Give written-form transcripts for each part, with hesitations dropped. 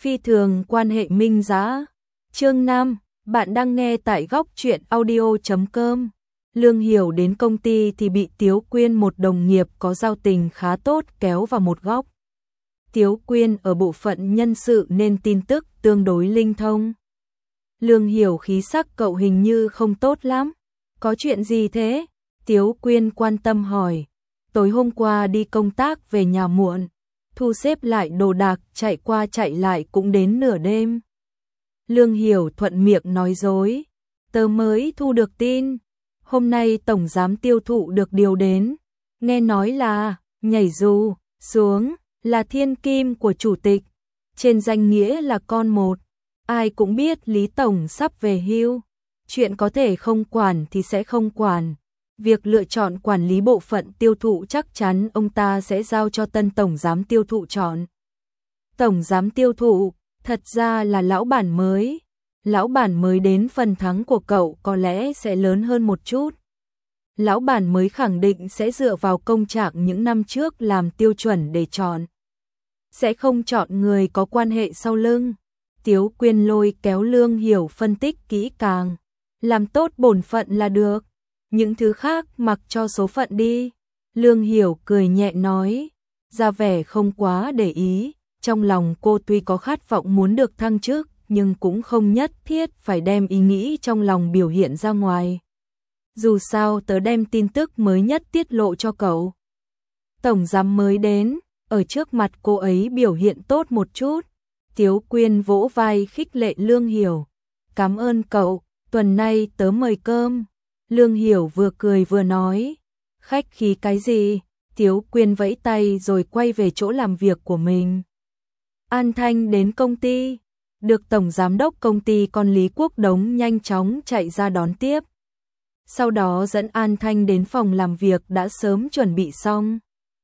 Phi thường quan hệ minh dã. Chương 5, bạn đang nghe tại góc truyện audio.com. Lương Hiểu đến công ty thì bị Tiếu Quyên, một đồng nghiệp có giao tình khá tốt, kéo vào một góc. Tiếu Quyên ở bộ phận nhân sự nên tin tức tương đối linh thông. Lương Hiểu khí sắc cậu hình như không tốt lắm. Có chuyện gì thế? Tiếu Quyên quan tâm hỏi. Tối hôm qua đi công tác về nhà muộn, thu xếp lại đồ đạc, chạy qua chạy lại cũng đến nửa đêm. Lương Hiểu thuận miệng nói dối. Tớ mới thu được tin, hôm nay tổng giám tiêu thụ được điều đến. Nghe nói là nhảy dù xuống là thiên kim của chủ tịch, trên danh nghĩa là con một. Ai cũng biết Lý Tổng sắp về hưu, chuyện có thể không quản thì sẽ không quản. Việc lựa chọn quản lý bộ phận tiêu thụ chắc chắn ông ta sẽ giao cho tân tổng giám tiêu thụ chọn. Tổng giám tiêu thụ thật ra là lão bản mới. Lão bản mới đến, phần thắng của cậu có lẽ sẽ lớn hơn một chút. Lão bản mới khẳng định sẽ dựa vào công trạng những năm trước làm tiêu chuẩn để chọn, sẽ không chọn người có quan hệ sau lưng. Tiếu Quyên lôi kéo Lương Hiểu phân tích kỹ càng. Làm tốt bổn phận là được, những thứ khác mặc cho số phận đi. Lương Hiểu cười nhẹ nói, ra vẻ không quá để ý. Trong lòng cô tuy có khát vọng muốn được thăng chức, nhưng cũng không nhất thiết phải đem ý nghĩ trong lòng biểu hiện ra ngoài. Dù sao tớ đem tin tức mới nhất tiết lộ cho cậu. Tổng giám mới đến, ở trước mặt cô ấy biểu hiện tốt một chút. Tiếu Quyên vỗ vai khích lệ Lương Hiểu. Cảm ơn cậu, tuần nay tớ mời cơm. Lương Hiểu vừa cười vừa nói. Khách khí cái gì? Tiếu Quyên vẫy tay rồi quay về chỗ làm việc của mình. An Thanh đến công ty, được tổng giám đốc công ty con Lý Quốc Đống nhanh chóng chạy ra đón tiếp. Sau đó dẫn An Thanh đến phòng làm việc đã sớm chuẩn bị xong.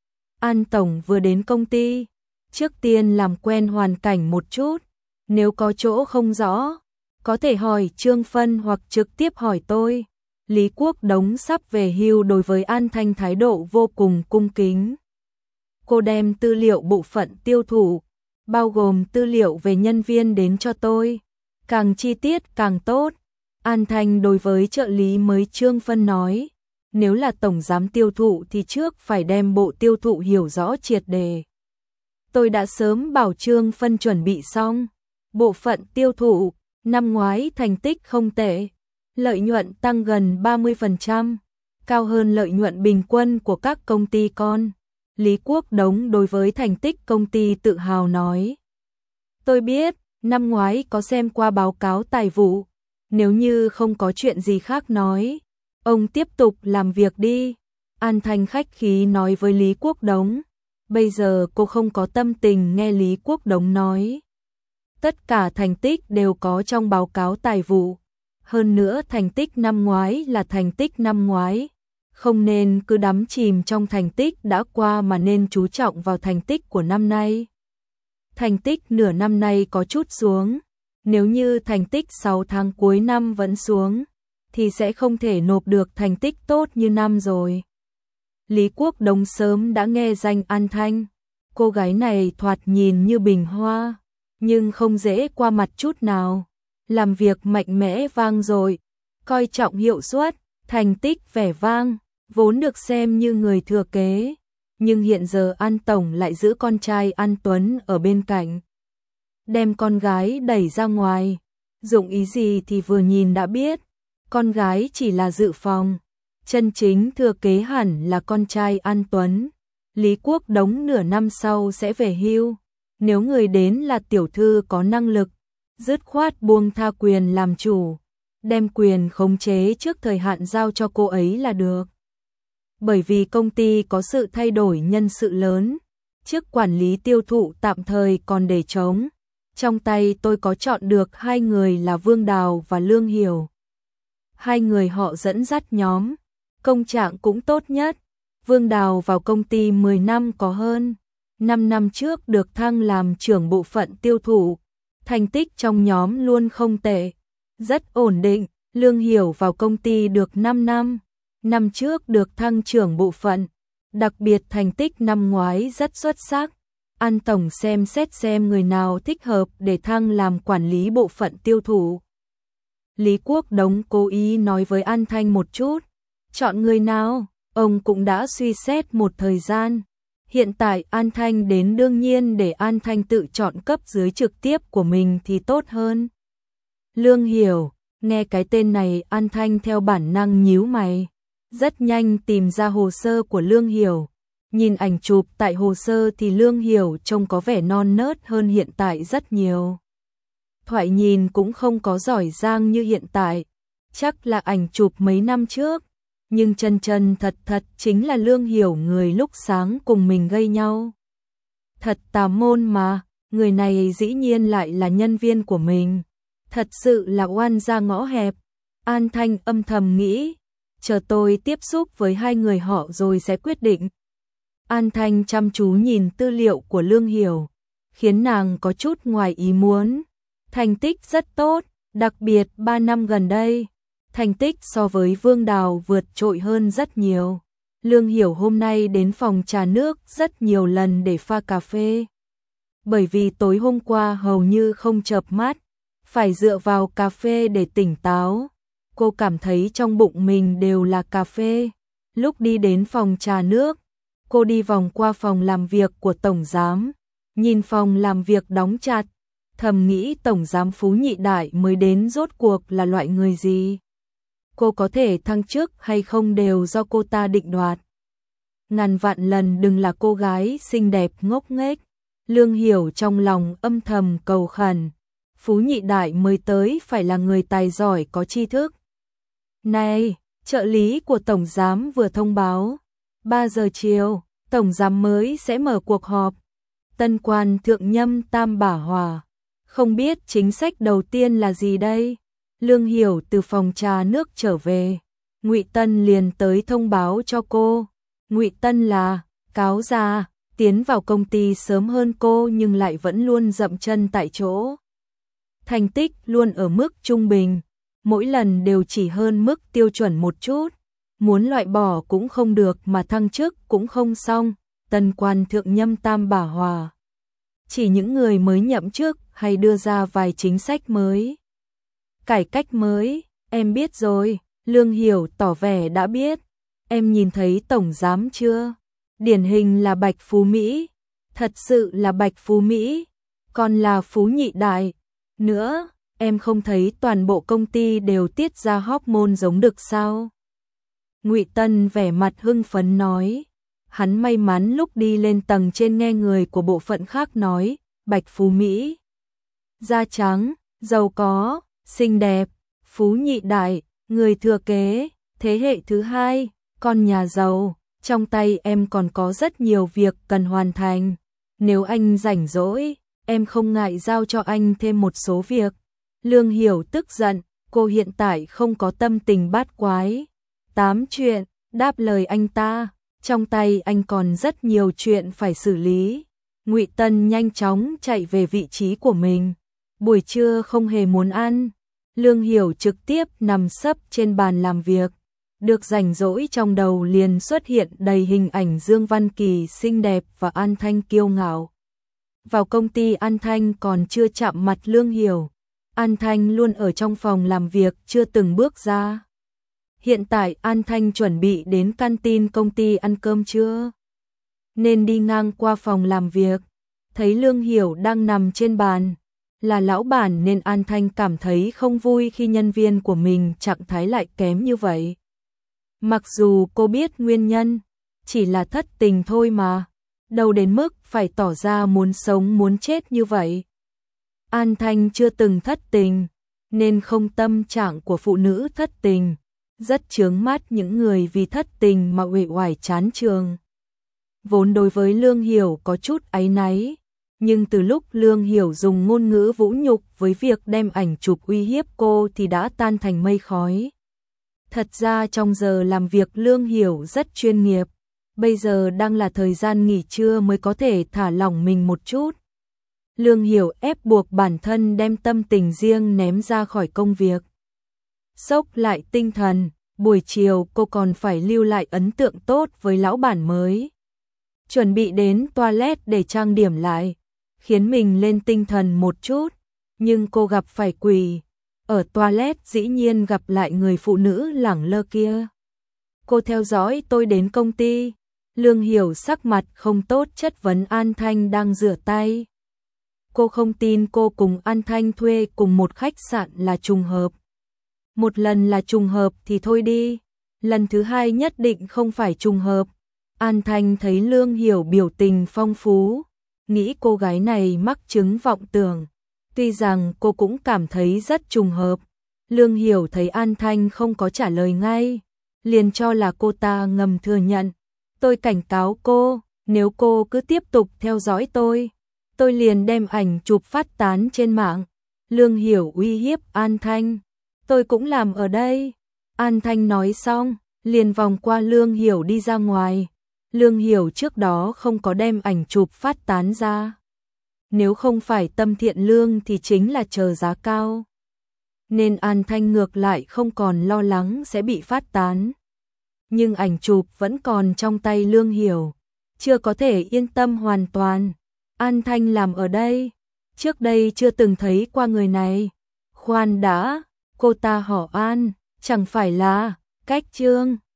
An tổng vừa đến công ty, trước tiên làm quen hoàn cảnh một chút, nếu có chỗ không rõ, có thể hỏi Trương Phân hoặc trực tiếp hỏi tôi. Lý Quốc Đống sắp về hưu, đối với An Thanh thái độ vô cùng cung kính. Cô đem tư liệu bộ phận tiêu thụ, bao gồm tư liệu về nhân viên đến cho tôi, càng chi tiết càng tốt. An Thanh đối với trợ lý mới Trương Phân nói, nếu là tổng giám tiêu thụ thì trước phải đem bộ tiêu thụ hiểu rõ triệt đề. Tôi đã sớm bảo Trương Phân chuẩn bị xong. Bộ phận tiêu thụ năm ngoái thành tích không tệ, lợi nhuận tăng gần 30%, cao hơn lợi nhuận bình quân của các công ty con. Lý Quốc Đống đối với thành tích công ty tự hào nói. Tôi biết, năm ngoái có xem qua báo cáo tài vụ. Nếu như không có chuyện gì khác nói, ông tiếp tục làm việc đi. An Thanh khách khí nói với Lý Quốc Đống. Bây giờ cô không có tâm tình nghe Lý Quốc Đống nói. Tất cả thành tích đều có trong báo cáo tài vụ. Hơn nữa thành tích năm ngoái là thành tích năm ngoái. Không nên cứ đắm chìm trong thành tích đã qua mà nên chú trọng vào thành tích của năm nay. Thành tích nửa năm nay có chút xuống. Nếu như thành tích 6 tháng cuối năm vẫn xuống, thì sẽ không thể nộp được thành tích tốt như năm rồi. Lý Quốc Đống sớm đã nghe danh An Thanh. Cô gái này thoạt nhìn như bình hoa, nhưng không dễ qua mặt chút nào. Làm việc mạnh mẽ vang dội, coi trọng hiệu suất, thành tích vẻ vang, vốn được xem như người thừa kế. Nhưng hiện giờ An Tổng lại giữ con trai An Tuấn ở bên cạnh, đem con gái đẩy ra ngoài. Dụng ý gì thì vừa nhìn đã biết, con gái chỉ là dự phòng, chân chính thừa kế hẳn là con trai An Tuấn. Lý Quốc Đống nửa năm sau sẽ về hưu, nếu người đến là tiểu thư có năng lực, dứt khoát buông tha quyền làm chủ, đem quyền khống chế trước thời hạn giao cho cô ấy là được. Bởi vì công ty có sự thay đổi nhân sự lớn, chức quản lý tiêu thụ tạm thời còn để trống. Trong tay tôi có chọn được hai người là Vương Đào và Lương Hiểu. Hai người họ dẫn dắt nhóm, công trạng cũng tốt nhất. Vương Đào vào công ty 10 năm có hơn, 5 năm trước được thăng làm trưởng bộ phận tiêu thụ. Thành tích trong nhóm luôn không tệ, rất ổn định. Lương Hiểu vào công ty được 5 năm, năm trước được thăng trưởng bộ phận. Đặc biệt thành tích năm ngoái rất xuất sắc, An tổng xem xét xem người nào thích hợp để thăng làm quản lý bộ phận tiêu thụ. Lý Quốc Đống cố ý nói với An Thanh một chút. Chọn người nào? Ông cũng đã suy xét một thời gian. Hiện tại An Thanh đến đương nhiên để An Thanh tự chọn cấp dưới trực tiếp của mình thì tốt hơn. Lương Hiểu, nghe cái tên này An Thanh theo bản năng nhíu mày. Rất nhanh tìm ra hồ sơ của Lương Hiểu. Nhìn ảnh chụp tại hồ sơ thì Lương Hiểu trông có vẻ non nớt hơn hiện tại rất nhiều. Thoại nhìn cũng không có giỏi giang như hiện tại. Chắc là ảnh chụp mấy năm trước. Nhưng chân chân thật thật chính là Lương Hiểu người lúc sáng cùng mình gây nhau. Thật tà môn mà, người này dĩ nhiên lại là nhân viên của mình. Thật sự là oan ra ngõ hẹp. An Thanh âm thầm nghĩ, chờ tôi tiếp xúc với hai người họ rồi sẽ quyết định. An Thanh chăm chú nhìn tư liệu của Lương Hiểu, khiến nàng có chút ngoài ý muốn. Thành tích rất tốt, đặc biệt 3 năm gần đây. Thành tích so với Vương Đào vượt trội hơn rất nhiều. Lương Hiểu hôm nay đến phòng trà nước rất nhiều lần để pha cà phê. Bởi vì tối hôm qua hầu như không chợp mắt, phải dựa vào cà phê để tỉnh táo. Cô cảm thấy trong bụng mình đều là cà phê. Lúc đi đến phòng trà nước, cô đi vòng qua phòng làm việc của Tổng Giám. Nhìn phòng làm việc đóng chặt, thầm nghĩ Tổng Giám Phú Nhị Đại mới đến rốt cuộc là loại người gì. Cô có thể thăng chức hay không đều do cô ta định đoạt. Ngàn vạn lần đừng là cô gái xinh đẹp ngốc nghếch. Lương Hiểu trong lòng âm thầm cầu khẩn. Phú Nhị Đại mới tới phải là người tài giỏi có tri thức. Này, trợ lý của Tổng Giám vừa thông báo. 3 giờ chiều, Tổng Giám mới sẽ mở cuộc họp. Tân quan thượng nhâm tam bả hòa. Không biết chính sách đầu tiên là gì đây? Lương Hiểu từ phòng trà nước trở về. Ngụy Tân liền tới thông báo cho cô. Ngụy Tân là cáo già, tiến vào công ty sớm hơn cô nhưng lại vẫn luôn dậm chân tại chỗ. Thành tích luôn ở mức trung bình, mỗi lần đều chỉ hơn mức tiêu chuẩn một chút. Muốn loại bỏ cũng không được mà thăng chức cũng không xong. Tân quan thượng nhâm tam bả hòa. Chỉ những người mới nhậm chức hay đưa ra vài chính sách mới. Cải cách mới, em biết rồi. Lương Hiểu tỏ vẻ đã biết. Em nhìn thấy Tổng Giám chưa? Điển hình là Bạch Phú Mỹ. Thật sự là Bạch Phú Mỹ. Còn là Phú Nhị Đại. Nữa, em không thấy toàn bộ công ty đều tiết ra hormone giống đực sao? Ngụy Tân vẻ mặt hưng phấn nói. Hắn may mắn lúc đi lên tầng trên nghe người của bộ phận khác nói. Bạch Phú Mỹ. Da trắng, giàu có, xinh đẹp, Phú Nhị Đại, người thừa kế, thế hệ thứ hai, con nhà giàu. Trong tay em còn có rất nhiều việc cần hoàn thành. Nếu anh rảnh rỗi, em không ngại giao cho anh thêm một số việc. Lương Hiểu tức giận, cô hiện tại không có tâm tình bát quái. 8 chuyện, đáp lời anh ta, trong tay anh còn rất nhiều chuyện phải xử lý. Ngụy Tân nhanh chóng chạy về vị trí của mình. Buổi trưa không hề muốn ăn. Lương Hiểu trực tiếp nằm sấp trên bàn làm việc. Được rảnh rỗi trong đầu liền xuất hiện đầy hình ảnh Dương Văn Kỳ xinh đẹp và An Thanh kiêu ngạo. Vào công ty An Thanh còn chưa chạm mặt Lương Hiểu. An Thanh luôn ở trong phòng làm việc chưa từng bước ra. Hiện tại An Thanh chuẩn bị đến canteen công ty ăn cơm trưa. Nên đi ngang qua phòng làm việc. Thấy Lương Hiểu đang nằm trên bàn. Là lão bản nên An Thanh cảm thấy không vui khi nhân viên của mình trạng thái lại kém như vậy. Mặc dù cô biết nguyên nhân, chỉ là thất tình thôi mà, đâu đến mức phải tỏ ra muốn sống muốn chết như vậy. An Thanh chưa từng thất tình, nên không tâm trạng của phụ nữ thất tình, rất chướng mắt những người vì thất tình mà uể oải chán trường. Vốn đối với Lương Hiểu có chút áy náy, nhưng từ lúc Lương Hiểu dùng ngôn ngữ vũ nhục với việc đem ảnh chụp uy hiếp cô thì đã tan thành mây khói. Thật ra trong giờ làm việc Lương Hiểu rất chuyên nghiệp, bây giờ đang là thời gian nghỉ trưa mới có thể thả lỏng mình một chút. Lương Hiểu ép buộc bản thân đem tâm tình riêng ném ra khỏi công việc. Sốc lại tinh thần, buổi chiều cô còn phải lưu lại ấn tượng tốt với lão bản mới. chuẩn bị đến toilet để trang điểm lại, khiến mình lên tinh thần một chút, nhưng cô gặp phải quỷ. Ở toilet dĩ nhiên gặp lại người phụ nữ lẳng lơ kia. Cô theo dõi tôi đến công ty. Lương Hiểu sắc mặt không tốt chất vấn An Thanh đang rửa tay. Cô không tin cô cùng An Thanh thuê cùng một khách sạn là trùng hợp. Một lần là trùng hợp thì thôi đi, lần thứ hai nhất định không phải trùng hợp. An Thanh thấy Lương Hiểu biểu tình phong phú, nghĩ cô gái này mắc chứng vọng tưởng. Tuy rằng cô cũng cảm thấy rất trùng hợp. Lương Hiểu thấy An Thanh không có trả lời ngay, liền cho là cô ta ngầm thừa nhận. Tôi cảnh cáo cô, nếu cô cứ tiếp tục theo dõi tôi liền đem ảnh chụp phát tán trên mạng. Lương Hiểu uy hiếp An Thanh. Tôi cũng làm ở đây. An Thanh nói xong, liền vòng qua Lương Hiểu đi ra ngoài. Lương Hiểu trước đó không có đem ảnh chụp phát tán ra. Nếu không phải tâm thiện lương thì chính là chờ giá cao. Nên An Thanh ngược lại không còn lo lắng sẽ bị phát tán. Nhưng ảnh chụp vẫn còn trong tay Lương Hiểu, chưa có thể yên tâm hoàn toàn. An Thanh làm ở đây, trước đây chưa từng thấy qua người này. Khoan đã, cô ta họ An, chẳng phải là Cách Trương.